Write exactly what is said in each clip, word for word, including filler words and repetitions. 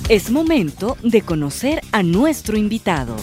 Es momento de conocer a nuestro invitado.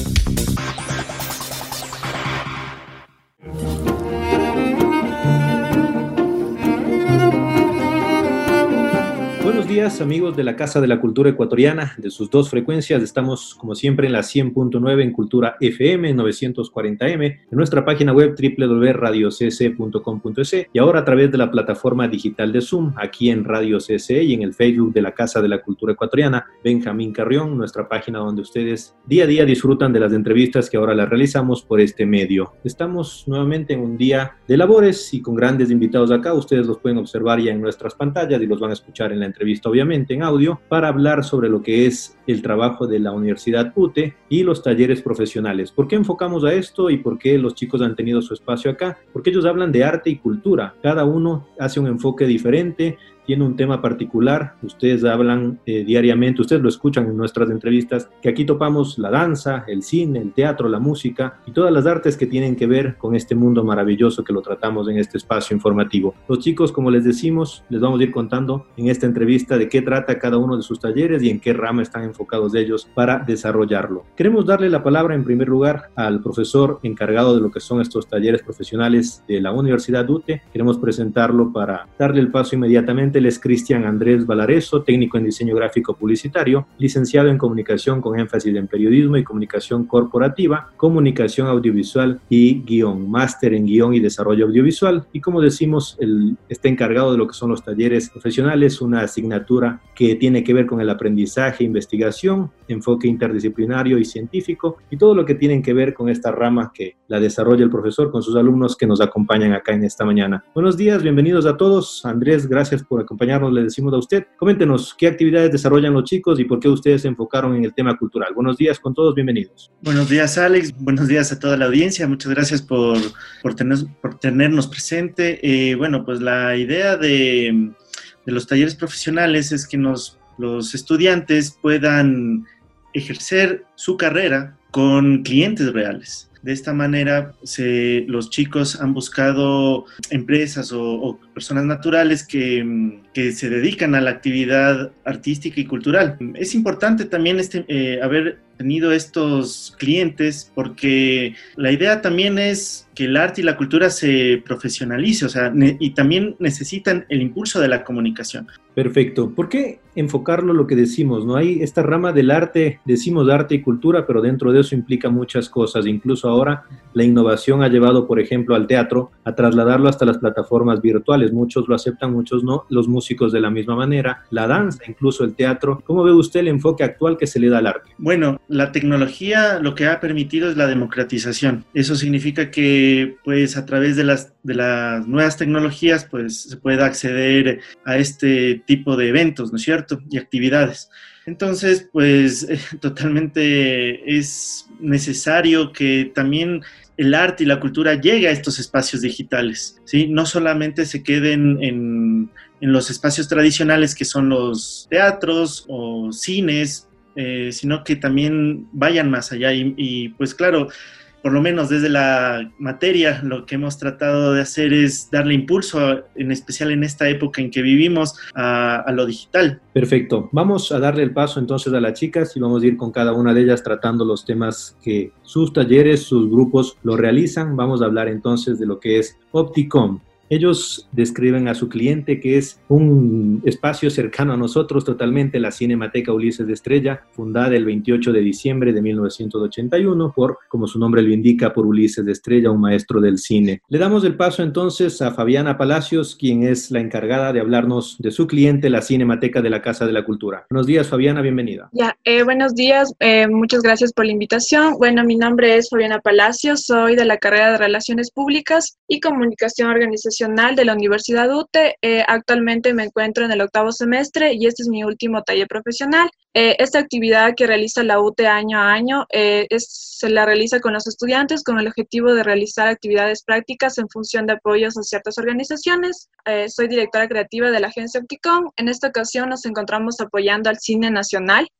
Buenos días, amigos de la Casa de la Cultura Ecuatoriana, de sus dos frecuencias. Estamos, como siempre, en la cien punto nueve en Cultura F M, novecientos cuarenta M, en nuestra página web doble u doble u doble u punto radio c s punto com punto e s y ahora a través de la plataforma digital de Zoom, aquí en Radio C S E y en el Facebook de la Casa de la Cultura Ecuatoriana, Benjamín Carrión, nuestra página donde ustedes día a día disfrutan de las entrevistas que ahora las realizamos por este medio. Estamos nuevamente en un día de labores y con grandes invitados acá. Ustedes los pueden observar ya en nuestras pantallas y los van a escuchar en la entrevista, obviamente, en audio, para hablar sobre lo que es el trabajo de la Universidad U T E y los talleres profesionales. ¿Por qué enfocamos a esto y por qué los chicos han tenido su espacio acá? Porque ellos hablan de arte y cultura. Cada uno hace un enfoque diferente, tiene un tema particular. Ustedes hablan eh, diariamente, ustedes lo escuchan en nuestras entrevistas, que aquí topamos la danza, el cine, el teatro, la música y todas las artes que tienen que ver con este mundo maravilloso que lo tratamos en este espacio informativo. Los chicos, como les decimos, les vamos a ir contando en esta entrevista de qué trata cada uno de sus talleres y en qué rama están enfocados ellos para desarrollarlo. Queremos darle la palabra en primer lugar al profesor encargado de lo que son estos talleres profesionales de la Universidad U T E. Queremos presentarlo para darle el paso inmediatamente. Él es Cristian Andrés Valareso, técnico en diseño gráfico publicitario, licenciado en comunicación con énfasis en periodismo y comunicación corporativa, comunicación audiovisual y guión, máster en guión y desarrollo audiovisual. Y como decimos, él está encargado de lo que son los talleres profesionales, una asignatura que tiene que ver con el aprendizaje, investigación, enfoque interdisciplinario y científico y todo lo que tienen que ver con esta rama que la desarrolla el profesor con sus alumnos que nos acompañan acá en esta mañana. Buenos días, bienvenidos a todos. Andrés, gracias por acompañarnos, le decimos a usted. Coméntenos qué actividades desarrollan los chicos y por qué ustedes se enfocaron en el tema cultural. Buenos días con todos, bienvenidos. Buenos días, Alex. Buenos días a toda la audiencia. Muchas gracias por, por, tener, por tenernos presente. Eh, bueno, pues la idea de, de los talleres profesionales es que nos, los estudiantes puedan ejercer su carrera con clientes reales. De esta manera, se, los chicos han buscado empresas o, o personas naturales que, que se dedican a la actividad artística y cultural. Es importante también este, eh, haber tenido estos clientes porque la idea también es que el arte y la cultura se profesionalice, o sea, ne- y también necesitan el impulso de la comunicación. Perfecto. ¿Por qué enfocarlo lo que decimos? ¿No? Hay esta rama del arte, decimos arte y cultura, pero dentro de eso implica muchas cosas. Incluso ahora la innovación ha llevado, por ejemplo, al teatro a trasladarlo hasta las plataformas virtuales. Muchos lo aceptan, muchos no. Los músicos de la misma manera. La danza, incluso el teatro. ¿Cómo ve usted el enfoque actual que se le da al arte? Bueno, la tecnología lo que ha permitido es la democratización. Eso significa que, pues, a través de las, de las nuevas tecnologías, pues, se puede acceder a este tipo de eventos, ¿no es cierto? Y actividades. Entonces, pues, eh, totalmente es necesario que también el arte y la cultura llegue a estos espacios digitales, ¿sí? No solamente se queden en, en los espacios tradicionales que son los teatros o cines, eh, sino que también vayan más allá y, y pues claro, por lo menos desde la materia, lo que hemos tratado de hacer es darle impulso, en especial en esta época en que vivimos, a, a lo digital. Perfecto. Vamos a darle el paso entonces a las chicas y vamos a ir con cada una de ellas tratando los temas que sus talleres, sus grupos lo realizan. Vamos a hablar entonces de lo que es Opticom. Ellos describen a su cliente que es un espacio cercano a nosotros totalmente, la Cinemateca Ulises de Estrella, fundada el veintiocho de diciembre de mil novecientos ochenta y uno por, como su nombre lo indica, por Ulises de Estrella, un maestro del cine. Le damos el paso entonces a Fabiana Palacios, quien es la encargada de hablarnos de su cliente, la Cinemateca de la Casa de la Cultura. Buenos días, Fabiana, bienvenida. Ya, eh, buenos días, eh, muchas gracias por la invitación. Bueno, mi nombre es Fabiana Palacios, soy de la carrera de Relaciones Públicas y Comunicación Organizacional de la Universidad U T E. Eh, actualmente me encuentro en el octavo semestre y este es mi último taller profesional. Eh, esta actividad que realiza la U T E año a año eh, es, se la realiza con los estudiantes con el objetivo de realizar actividades prácticas en función de apoyos a ciertas organizaciones. Eh, soy directora creativa de la agencia Opticom. En esta ocasión nos encontramos apoyando al cine nacional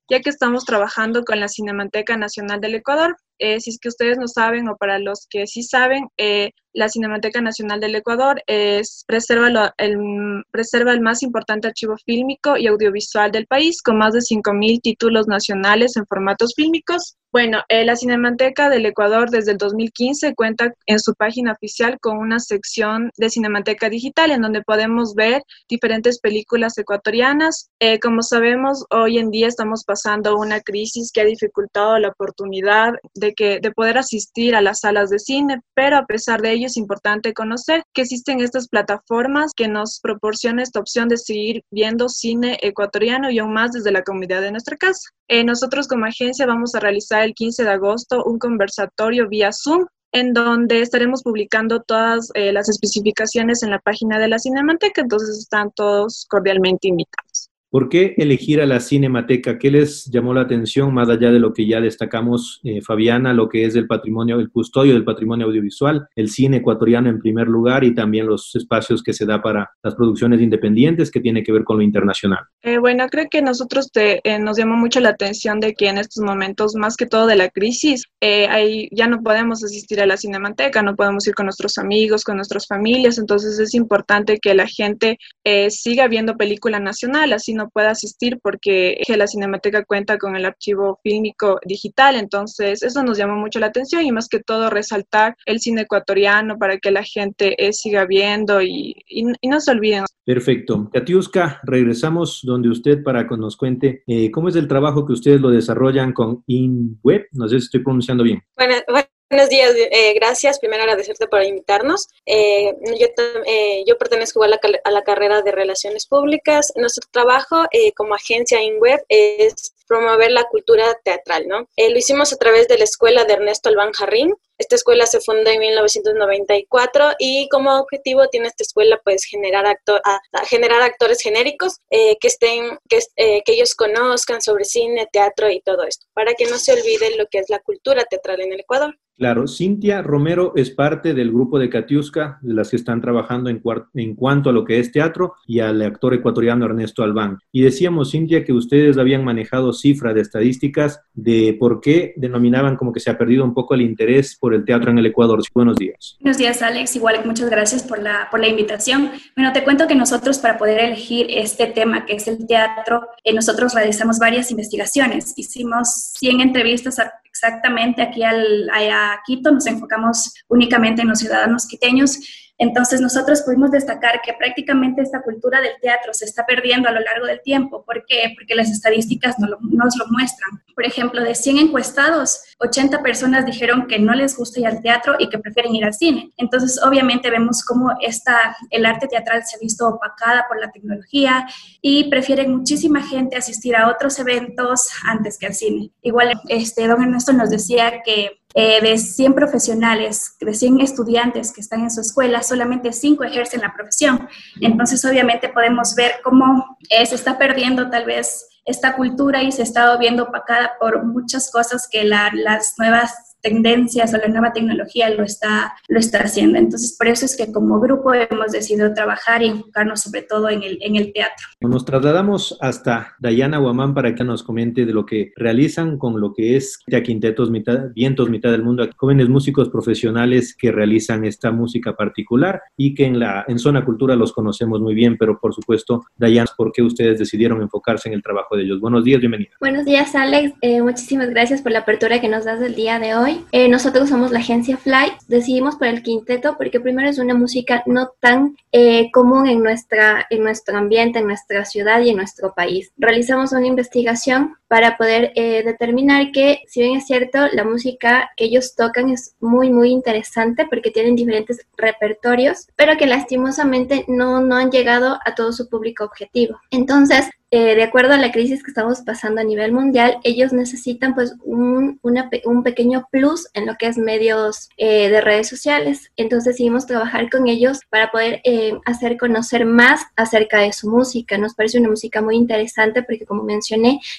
ya que estamos trabajando con la Cinemateca Nacional del Ecuador. Eh, si es que ustedes no saben, o para los que sí saben, eh, la Cinemateca Nacional del Ecuador es, preserva, lo, el, preserva el más importante archivo fílmico y audiovisual del país, con más de cinco mil títulos nacionales en formatos fílmicos. Bueno, eh, la Cinemateca del Ecuador desde el dos mil quince cuenta en su página oficial con una sección de Cinemateca Digital en donde podemos ver diferentes películas ecuatorianas. Eh, como sabemos, hoy en día estamos pasando una crisis que ha dificultado la oportunidad de, que, de poder asistir a las salas de cine, pero a pesar de ello es importante conocer que existen estas plataformas que nos proporcionan esta opción de seguir viendo cine ecuatoriano y aún más desde la comunidad de nuestra casa. Eh, nosotros como agencia vamos a realizar el quince de agosto un conversatorio vía Zoom en donde estaremos publicando todas eh, las especificaciones en la página de la Cinemateca, entonces están todos cordialmente invitados. ¿Por qué elegir a la Cinemateca? ¿Qué les llamó la atención, más allá de lo que ya destacamos, eh, Fabiana, lo que es el patrimonio, el custodio del patrimonio audiovisual, el cine ecuatoriano en primer lugar y también los espacios que se da para las producciones independientes que tiene que ver con lo internacional? Eh, bueno, creo que nosotros te, eh, nos llamó mucho la atención de que en estos momentos, más que todo de la crisis, eh, hay, ya no podemos asistir a la Cinemateca, no podemos ir con nuestros amigos, con nuestras familias, entonces es importante que la gente eh, siga viendo película nacional, así no pueda asistir porque la Cinemateca cuenta con el archivo fílmico digital, entonces eso nos llamó mucho la atención y más que todo resaltar el cine ecuatoriano para que la gente eh, siga viendo y, y, y no se olviden. Perfecto. Katiuska, regresamos donde usted para que nos cuente eh, cómo es el trabajo que ustedes lo desarrollan con InWeb, no sé si estoy pronunciando bien. Bueno, bueno. Buenos días, eh, gracias. Primero agradecerte por invitarnos. Eh, yo, eh, yo pertenezco a la, a la carrera de Relaciones Públicas. Nuestro trabajo eh, como agencia InWeb es promover la cultura teatral, ¿no? Eh, lo hicimos a través de la escuela de Ernesto Albán Jarrín. Esta escuela se fundó en mil novecientos noventa y cuatro y como objetivo tiene esta escuela pues generar, actor, a, a generar actores genéricos eh, que, estén, que, eh, que ellos conozcan sobre cine, teatro y todo esto, para que no se olvide lo que es la cultura teatral en el Ecuador. Claro, Cintia Romero es parte del grupo de Katiuska, de las que están trabajando en, en cuanto a lo que es teatro, y al actor ecuatoriano Ernesto Albán. Y decíamos, Cintia, que ustedes habían manejado cifras de estadísticas de por qué denominaban como que se ha perdido un poco el interés por el teatro en el Ecuador. Buenos días. Buenos días, Alex. Igual, muchas gracias por la, por la invitación. Bueno, te cuento que nosotros para poder elegir este tema que es el teatro, eh, nosotros realizamos varias investigaciones. Hicimos cien entrevistas a exactamente aquí al, a Quito, nos enfocamos únicamente en los ciudadanos quiteños. Entonces nosotros pudimos destacar que prácticamente esta cultura del teatro se está perdiendo a lo largo del tiempo. ¿Por qué? Porque las estadísticas no lo, nos lo muestran. Por ejemplo, de cien encuestados, ochenta personas dijeron que no les gusta ir al teatro y que prefieren ir al cine. Entonces, obviamente vemos cómo esta, el arte teatral se ha visto opacada por la tecnología y prefieren muchísima gente asistir a otros eventos antes que al cine. Igual, este, don Ernesto nos decía que Eh, de cien profesionales, de cien estudiantes que están en su escuela, solamente cinco ejercen la profesión. Entonces, obviamente, podemos ver cómo eh, se está perdiendo tal vez esta cultura y se está viendo opacada por muchas cosas que la, las nuevas tendencias o la nueva tecnología lo está, lo está haciendo. Entonces, por eso es que como grupo hemos decidido trabajar y enfocarnos sobre todo en el, en el teatro. Nos trasladamos hasta Dayana Huamán para que nos comente de lo que realizan con lo que es Quintetos mitad, Vientos Mitad del Mundo, jóvenes músicos profesionales que realizan esta música particular y que en, la, en Zona Cultura los conocemos muy bien, pero por supuesto, Dayana, ¿por qué ustedes decidieron enfocarse en el trabajo de ellos? Buenos días, bienvenida. Buenos días, Alex. Eh, muchísimas gracias por la apertura que nos das el día de hoy. Eh, nosotros somos la agencia Fly, decidimos por el quinteto porque primero es una música no tan eh, común en, nuestra, en nuestro ambiente, en nuestra ciudad y en nuestro país. Realizamos una investigación para poder eh, determinar que, si bien es cierto, la música que ellos tocan es muy, muy interesante porque tienen diferentes repertorios, pero que lastimosamente no, no han llegado a todo su público objetivo. Entonces, Eh, de acuerdo a la crisis que estamos pasando a nivel mundial, ellos necesitan pues un, una, un pequeño plus en lo que es medios eh, de redes sociales. Entonces decidimos trabajar con ellos para poder eh, hacer conocer más acerca de su música. Nos parece una música muy interesante porque, como mencioné, tienen un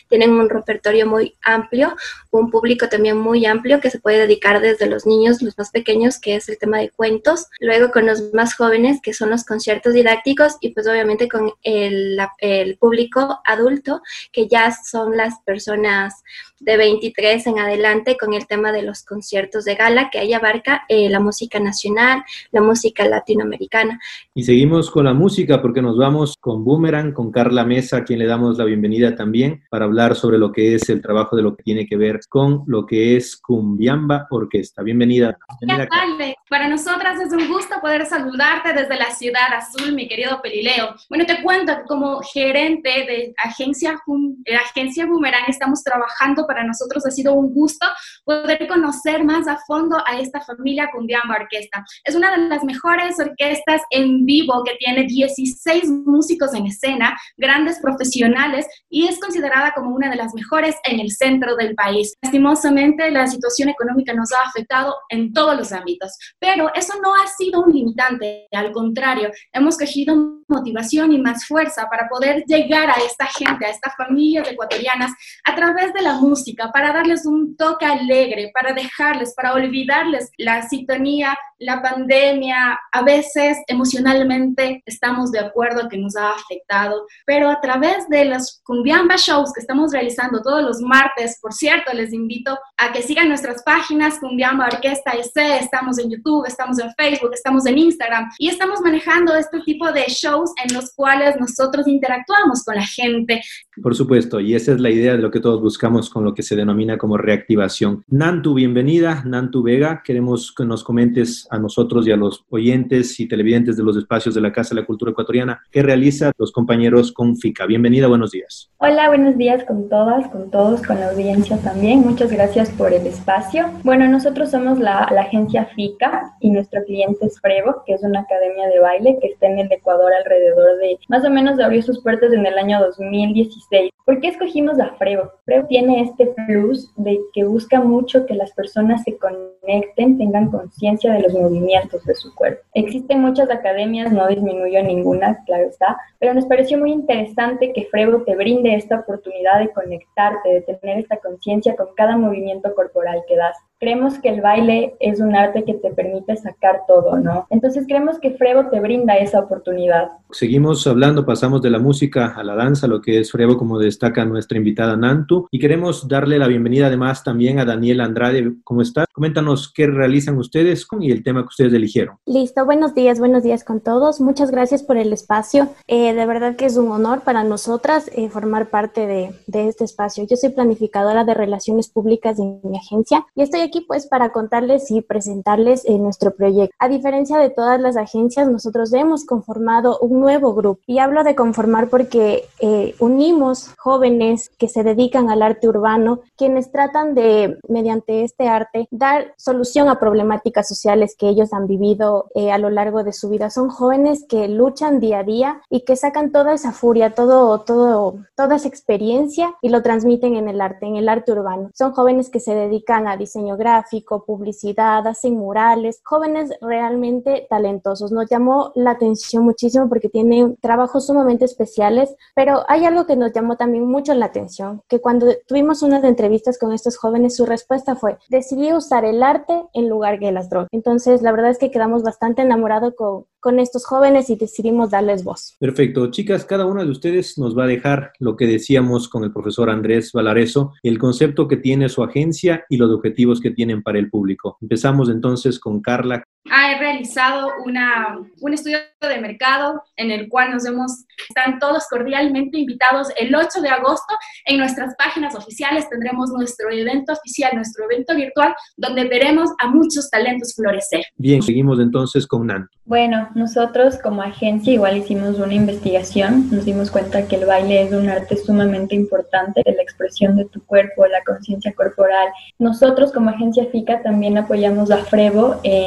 un repertorio muy amplio, un público también muy amplio que se puede dedicar desde los niños, los más pequeños, que es el tema de cuentos, luego con los más jóvenes, que son los conciertos didácticos, y pues obviamente con el, el público adulto, que ya son las personas de veintitrés en adelante, con el tema de los conciertos de gala, que ahí abarca eh, la música nacional, la música latinoamericana. Y seguimos con la música porque nos vamos con Boomerang, con Carla Mesa, a quien le damos la bienvenida también, para hablar sobre lo que es el trabajo de lo que tiene que ver con lo que es Cumbiamba Orquesta. Bienvenida. Bienvenida, ¿Qué tal? Para nosotras es un gusto poder saludarte desde la Ciudad Azul, mi querido Pelileo. Bueno, te cuento que como gerente de agencia, de agencia Boomerang estamos trabajando. Para nosotros ha sido un gusto poder conocer más a fondo a esta familia Cumbiamba Orquesta. Es una de las mejores orquestas en vivo que tiene dieciséis músicos en escena, grandes profesionales, y es considerada como una de las mejores en el centro del país. Lastimosamente, la situación económica nos ha afectado en todos los ámbitos, pero eso no ha sido un limitante, al contrario, hemos cogido motivación y más fuerza para poder llegar a esta gente, a estas familias ecuatorianas a través de la música, para darles un toque alegre, para dejarles, para olvidarles la sintonía, la pandemia. A veces emocionalmente estamos de acuerdo que nos ha afectado, pero a través de los Cumbiamba Shows que estamos realizando todos los martes, por cierto, les invito a que sigan nuestras páginas Cumbiamba Orquesta E C, estamos en YouTube, estamos en Facebook, estamos en Instagram, y estamos manejando este tipo de shows en los cuales nosotros interactuamos con la gente. Por supuesto, y esa es la idea de lo que todos buscamos con lo que se denomina como reactivación. Nantu, bienvenida. Nantu Vega, queremos que nos comentes a nosotros y a los oyentes y televidentes de los espacios de la Casa de la Cultura Ecuatoriana qué realiza los compañeros con FICA. Bienvenida, buenos días. Hola, buenos días con todas, con todos, con la audiencia también. Muchas gracias por el espacio. Bueno, nosotros somos la, la agencia FICA y nuestro cliente es Frevo, que es una academia de baile que está en el Ecuador alrededor de, más o menos abrió sus puertas en el año dos mil dieciséis. ¿Por qué escogimos a Frevo? Frevo tiene este plus de que busca mucho que las personas se conecten, tengan conciencia de los movimientos de su cuerpo. Existen muchas academias, no disminuyó ninguna, claro está, pero nos pareció muy interesante que Frevo te brinde esta oportunidad de conectarte, de tener esta conciencia con cada movimiento corporal que das. Creemos que el baile es un arte que te permite sacar todo, ¿no? Entonces creemos que Frevo te brinda esa oportunidad. Seguimos hablando, pasamos de la música a la danza, lo que es Frevo, como destaca nuestra invitada Nantu, y queremos darle la bienvenida además también a Daniela Andrade. ¿Cómo estás? Coméntanos qué realizan ustedes y el tema que ustedes eligieron. Listo, buenos días, buenos días con todos. Muchas gracias por el espacio. Eh, de verdad que es un honor para nosotras eh, formar parte de, de este espacio. Yo soy planificadora de relaciones públicas de mi agencia y estoy aquí pues para contarles y presentarles eh, nuestro proyecto. A diferencia de todas las agencias, nosotros hemos conformado un nuevo grupo, y hablo de conformar porque eh, unimos jóvenes que se dedican al arte urbano, quienes tratan de, mediante este arte, dar solución a problemáticas sociales que ellos han vivido eh, a lo largo de su vida. Son jóvenes que luchan día a día y que sacan toda esa furia, todo, todo, toda esa experiencia y lo transmiten en el arte, en el arte urbano. Son jóvenes que se dedican a diseño gráfico, publicidad, hacen murales, jóvenes realmente talentosos. Nos llamó la atención muchísimo porque tienen trabajos sumamente especiales, pero hay algo que nos llamó también mucho la atención, que cuando tuvimos unas entrevistas con estos jóvenes, su respuesta fue: decidí usar el arte en lugar que las drogas. Entonces, la verdad es que quedamos bastante enamorados con, con estos jóvenes y decidimos darles voz. Perfecto. Chicas, cada una de ustedes nos va a dejar lo que decíamos con el profesor Andrés Valareso, el concepto que tiene su agencia y los objetivos que tienen para el público. Empezamos entonces con Carla. He realizado una, un estudio de mercado en el cual nos hemos, están todos cordialmente invitados el ocho de agosto. En nuestras páginas oficiales tendremos nuestro evento oficial, nuestro evento virtual, donde veremos a muchos talentos florecer. Bien, seguimos entonces con Nantu. Bueno, nosotros como agencia igual hicimos una investigación, nos dimos cuenta que el baile es un arte sumamente importante, de la expresión de tu cuerpo, la conciencia corporal. Nosotros como agencia FICA también apoyamos a Frevo en el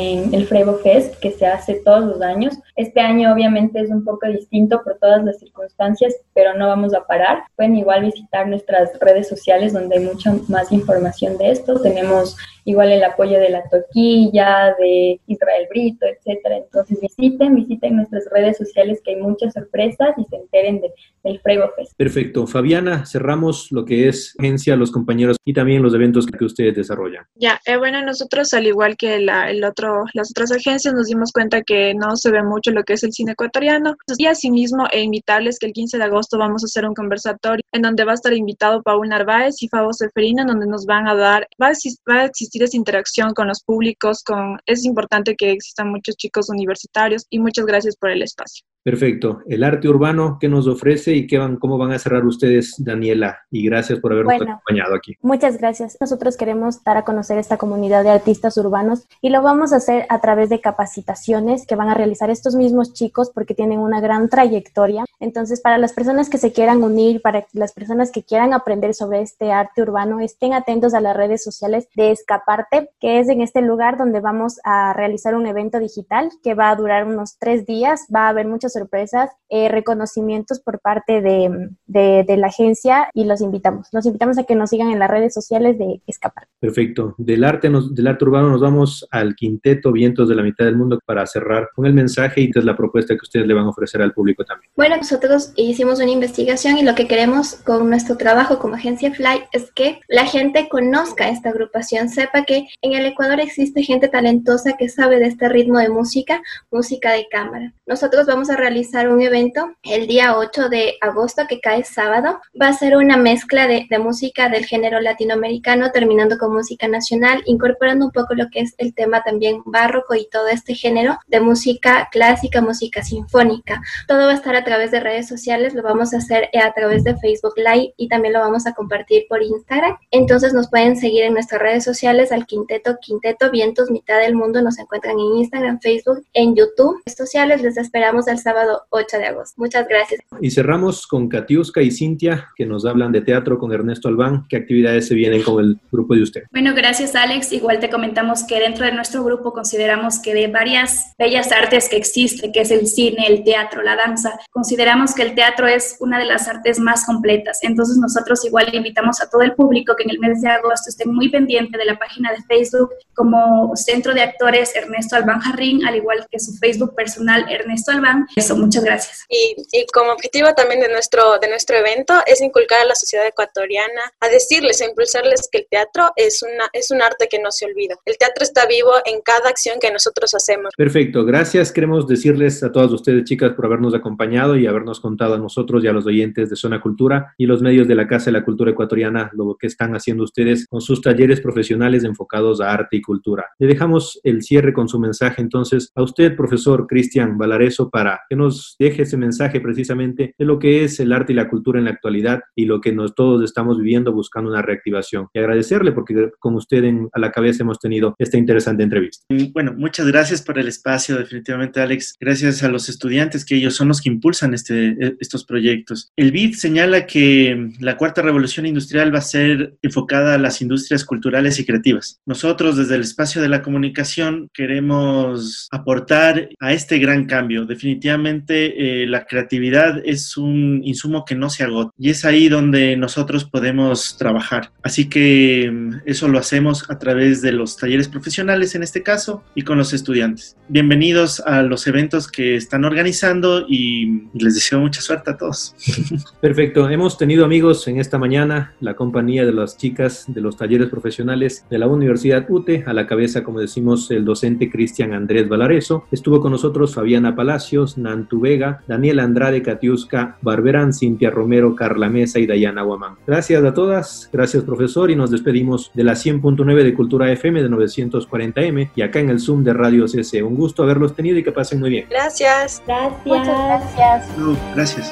Frevo Fest, que se hace todos los años. Este año obviamente es un poco distinto por todas las circunstancias, pero no vamos a parar. Pueden igual visitar nuestras redes sociales donde hay mucha más información de esto. Tenemos igual el apoyo de La Toquilla, de Israel Brito, etcétera. Entonces visiten, visiten nuestras redes sociales que hay muchas sorpresas y se enteren de, del Frevo Fest. Perfecto. Fabiana, cerramos lo que es agencia, los compañeros y también los eventos que ustedes desarrollan. Ya, eh, bueno, nosotros al igual que la, el otro, las otras agencias nos dimos cuenta que no se ve mucho lo que es el cine ecuatoriano y asimismo e invitarles que el quince de agosto vamos a hacer un conversatorio en donde va a estar invitado Paul Narváez y Fabo Seferino, en donde nos van a dar, va a, va a existir esa interacción con los públicos, con, es importante que existan muchos chicos universitarios y muchas gracias por el espacio. Perfecto. El arte urbano, ¿qué nos ofrece y qué van, cómo van a cerrar ustedes, Daniela? Y gracias por habernos bueno, acompañado aquí. Muchas gracias. Nosotros queremos dar a conocer esta comunidad de artistas urbanos y lo vamos a hacer a través de capacitaciones que van a realizar estos mismos chicos porque tienen una gran trayectoria. Entonces, para las personas que se quieran unir, para las personas que quieran aprender sobre este arte urbano, estén atentos a las redes sociales de Escaparte, que es en este lugar donde vamos a realizar un evento digital que va a durar unos tres días. Va a haber muchas sorpresas, eh, reconocimientos por parte de, de, de la agencia y los invitamos. Los invitamos a que nos sigan en las redes sociales de Escapar. Perfecto. Del arte, nos, del arte urbano nos vamos al quinteto Vientos de la Mitad del Mundo para cerrar con el mensaje y que es la propuesta que ustedes le van a ofrecer al público también. Bueno, nosotros hicimos una investigación y lo que queremos con nuestro trabajo como agencia Fly es que la gente conozca esta agrupación, sepa que en el Ecuador existe gente talentosa que sabe de este ritmo de música, música de cámara. Nosotros vamos a realizar un evento el día ocho de agosto, que cae sábado. Va a ser una mezcla de, de música del género latinoamericano, terminando con música nacional, incorporando un poco lo que es el tema también barroco y todo este género de música clásica, música sinfónica. Todo va a estar a través de redes sociales, lo vamos a hacer a través de Facebook Live y también lo vamos a compartir por Instagram. Entonces nos pueden seguir en nuestras redes sociales al Quinteto, Quinteto Vientos Mitad del Mundo. Nos encuentran en Instagram, Facebook, en YouTube. Redes sociales, les esperamos el sábado ocho de agosto. Muchas gracias. Y cerramos con Katiuska y Cintia, que nos hablan de teatro con Ernesto Albán. ¿Qué actividades se vienen con el grupo de usted? Bueno, gracias Alex. Igual te comentamos que dentro de nuestro grupo consideramos que de varias bellas artes que existen, que es el cine, el teatro, la danza, consideramos que el teatro es una de las artes más completas. Entonces nosotros igual invitamos a todo el público que en el mes de agosto estén muy pendiente de la página de Facebook como Centro de Actores Ernesto Albán Jarrín, al igual que su Facebook personal Ernesto Albán. Eso, muchas gracias. Y, y como objetivo también de nuestro, de nuestro evento es inculcar a la sociedad ecuatoriana, a decirles, a impulsarles que el teatro es, una, es un arte que no se olvida. El teatro está vivo en cada acción que nosotros hacemos. Perfecto, gracias. Queremos decirles a todas ustedes, chicas, por habernos acompañado y habernos contado a nosotros y a los oyentes de Zona Cultura y los medios de la Casa de la Cultura Ecuatoriana lo que están haciendo ustedes con sus talleres profesionales enfocados a arte y cultura. Le dejamos el cierre con su mensaje entonces a usted, profesor Cristian Valareso, para que nos deje ese mensaje precisamente de lo que es el arte y la cultura en la actualidad y lo que nos todos estamos viviendo buscando una reactivación. Y agradecerle porque con usted en, a la cabeza hemos tenido esta interesante entrevista. Bueno, muchas gracias por el espacio, definitivamente, Alex. Gracias a los estudiantes, que ellos son los que impulsan este, estos proyectos. El B I D señala que la cuarta revolución industrial va a ser enfocada a las industrias culturales y creativas. Nosotros, desde el espacio de la comunicación, queremos aportar a este gran cambio. Definitivamente, eh, la creatividad es un insumo que no se agota y es ahí donde nosotros podemos trabajar. Así que eso lo hacemos a través de los talleres profesionales, en este caso, y con los estudiantes. Bienvenidos a los eventos que están organizando y les deseo mucha suerte a todos. Perfecto. Hemos tenido, amigos, en esta mañana la compañía de las chicas de los talleres profesionales de la Universidad U T E, a la cabeza, como decimos, el docente Cristian Andrés Valareso. Estuvo con nosotros Fabiana Palacios, Nantu Vega, Daniela Andrade, Katiuska Barberán, Cintia Romero, Carla Mesa y Dayana Guamán. Gracias a todas, gracias profesor, y nos despedimos de la cien punto nueve de Cultura F M de novecientos cuarenta M y acá en el Zoom de Radio C C. Un gusto haberlos tenido y que pasen muy bien. Gracias. Gracias. Muchas gracias. No, gracias.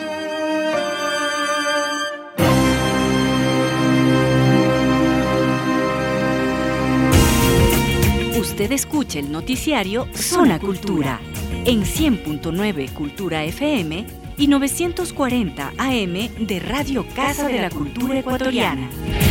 Usted escucha el noticiario Zona Cultura en cien punto nueve Cultura F M y novecientos cuarenta A M de Radio Casa de la Cultura Ecuatoriana.